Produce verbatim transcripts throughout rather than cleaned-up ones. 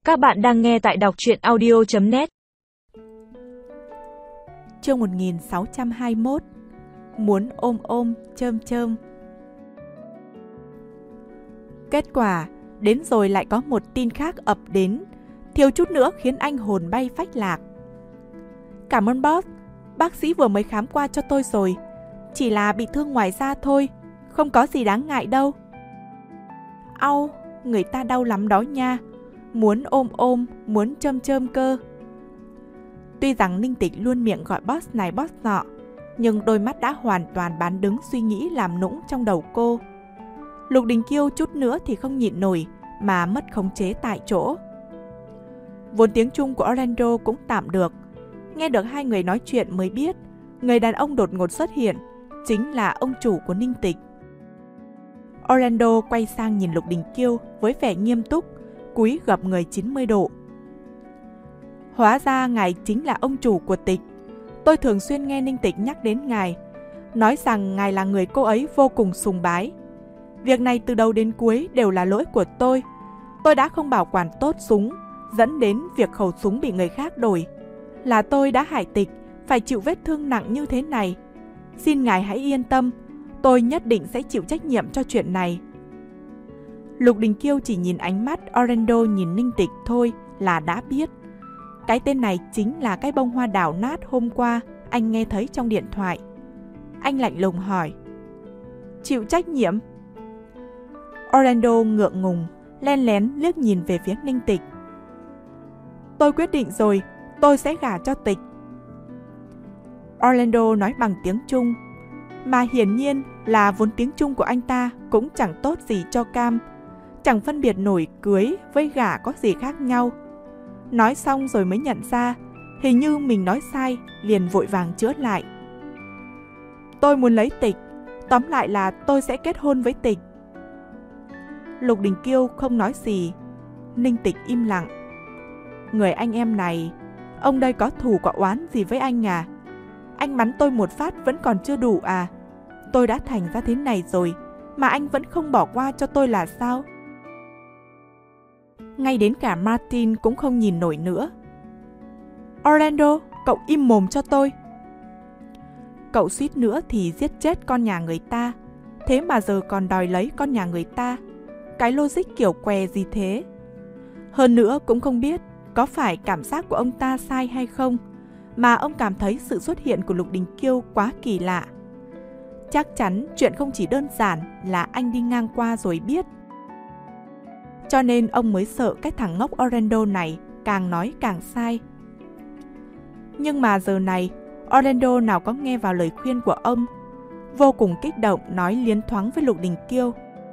Các bạn đang nghe tại đọc truyện audio chấm net. Chương một nghìn sáu trăm hai mươi mốt. Muốn ôm ôm chơm chơm. Kết quả, đến rồi lại có một tin khác ập đến, thiếu chút nữa khiến anh hồn bay phách lạc. Cảm ơn boss, bác sĩ vừa mới khám qua cho tôi rồi, chỉ là bị thương ngoài da thôi, không có gì đáng ngại đâu. Au, người ta đau lắm đó nha, muốn ôm ôm, muốn chơm chơm cơ. Tuy rằng Ninh Tịch luôn miệng gọi boss này boss nọ, nhưng đôi mắt đã hoàn toàn bán đứng suy nghĩ làm nũng trong đầu cô. Lục Đình Kiêu chút nữa thì không nhịn nổi mà mất khống chế tại chỗ. Vốn tiếng Trung của Orlando cũng tạm được, nghe được hai người nói chuyện mới biết người đàn ông đột ngột xuất hiện chính là ông chủ của Ninh Tịch. Orlando quay sang nhìn Lục Đình Kiêu với vẻ nghiêm túc, cúi gập người chín mươi độ. Hóa ra ngài chính là ông chủ của Tịch. Tôi thường xuyên nghe Ninh Tịch nhắc đến ngài, nói rằng ngài là người cô ấy vô cùng sùng bái. Việc này từ đầu đến cuối đều là lỗi của tôi. Tôi đã không bảo quản tốt súng, dẫn đến việc khẩu súng bị người khác đổi. Là tôi đã hại Tịch phải chịu vết thương nặng như thế này. Xin ngài hãy yên tâm, tôi nhất định sẽ chịu trách nhiệm cho chuyện này. Lục Đình Kiêu chỉ nhìn ánh mắt Orlando nhìn Ninh Tịch thôi là đã biết. Cái tên này chính là cái bông hoa đào nát hôm qua anh nghe thấy trong điện thoại. Anh lạnh lùng hỏi, chịu trách nhiệm? Orlando ngượng ngùng, len lén liếc nhìn về phía Ninh Tịch. Tôi quyết định rồi, tôi sẽ gả cho Tịch. Orlando nói bằng tiếng Trung, mà hiển nhiên là vốn tiếng Trung của anh ta cũng chẳng tốt gì cho cam, chẳng phân biệt nổi cưới với gả có gì khác nhau. Nói xong rồi mới nhận ra hình như mình nói sai, liền vội vàng chữa lại. Tôi muốn lấy Tịch, tóm lại là tôi sẽ kết hôn với Tịch. Lục Đình Kiêu không nói gì. Ninh Tịch im lặng. Người anh em này, ông đây có thù có oán gì với anh à? Anh bắn tôi một phát vẫn còn chưa đủ à? Tôi đã thành ra thế này rồi mà anh vẫn không bỏ qua cho tôi là sao? Ngay đến cả Martin cũng không nhìn nổi nữa. Orlando, cậu im mồm cho tôi. Cậu suýt nữa thì giết chết con nhà người ta, thế mà giờ còn đòi lấy con nhà người ta. Cái logic kiểu què gì thế? Hơn nữa cũng không biết có phải cảm giác của ông ta sai hay không, mà ông cảm thấy sự xuất hiện của Lục Đình Kiêu quá kỳ lạ. Chắc chắn chuyện không chỉ đơn giản là anh đi ngang qua rồi biết. Cho nên ông mới sợ cái thằng ngốc Orlando này càng nói càng sai. Nhưng mà giờ này, Orlando nào có nghe vào lời khuyên của ông, vô cùng kích động nói liến thoáng với Lục Đình Kiêu.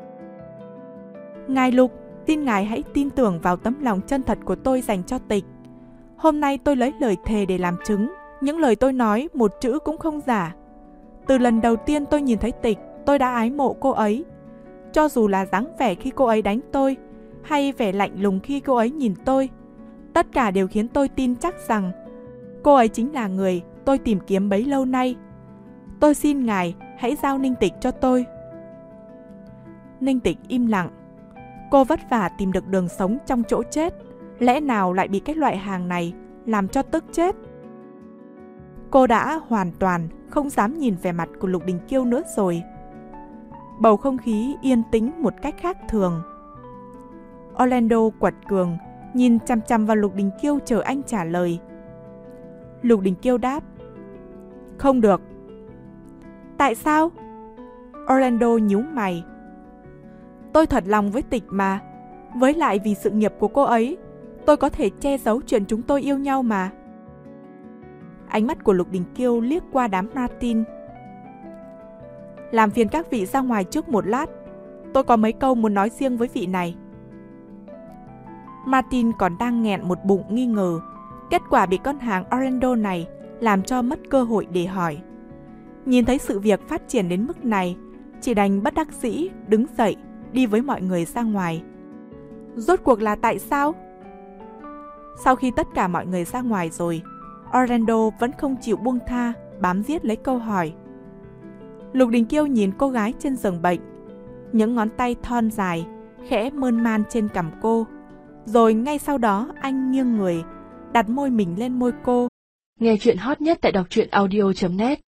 Ngài Lục, xin ngài hãy tin tưởng vào tấm lòng chân thật của tôi dành cho Tịch. Hôm nay tôi lấy lời thề để làm chứng, những lời tôi nói một chữ cũng không giả. Từ lần đầu tiên tôi nhìn thấy Tịch, tôi đã ái mộ cô ấy. Cho dù là dáng vẻ khi cô ấy đánh tôi, hay vẻ lạnh lùng khi cô ấy nhìn tôi, tất cả đều khiến tôi tin chắc rằng cô ấy chính là người tôi tìm kiếm bấy lâu nay. Tôi xin ngài hãy giao Ninh Tịch cho tôi. Ninh Tịch im lặng. Cô vất vả tìm được đường sống trong chỗ chết, lẽ nào lại bị cái loại hàng này làm cho tức chết? Cô đã hoàn toàn không dám nhìn về mặt của Lục Đình Kiêu nữa rồi. Bầu không khí yên tĩnh một cách khác thường. Orlando quật cường nhìn chằm chằm vào Lục Đình Kiêu chờ anh trả lời. Lục Đình Kiêu đáp, không được. Tại sao? Orlando nhíu mày. Tôi thật lòng với Tịch mà. Với lại vì sự nghiệp của cô ấy, tôi có thể che giấu chuyện chúng tôi yêu nhau mà. Ánh mắt của Lục Đình Kiêu liếc qua đám Martin. Làm phiền các vị ra ngoài trước một lát, tôi có mấy câu muốn nói riêng với vị này. Martin còn đang nghẹn một bụng nghi ngờ. Kết quả bị con hàng Orlando này làm cho mất cơ hội để hỏi. Nhìn thấy sự việc phát triển đến mức này, chỉ đành bất đắc dĩ đứng dậy đi với mọi người ra ngoài. Rốt cuộc là tại sao? Sau khi tất cả mọi người ra ngoài rồi, Orlando vẫn không chịu buông tha, bám giết lấy câu hỏi. Lục Đình Kiêu nhìn cô gái trên giường bệnh, những ngón tay thon dài khẽ mơn man trên cằm cô, Rồi ngay sau đó anh nghiêng người, đặt môi mình lên môi cô. Nghe chuyện hot nhất tại đọc truyện audio chấm net.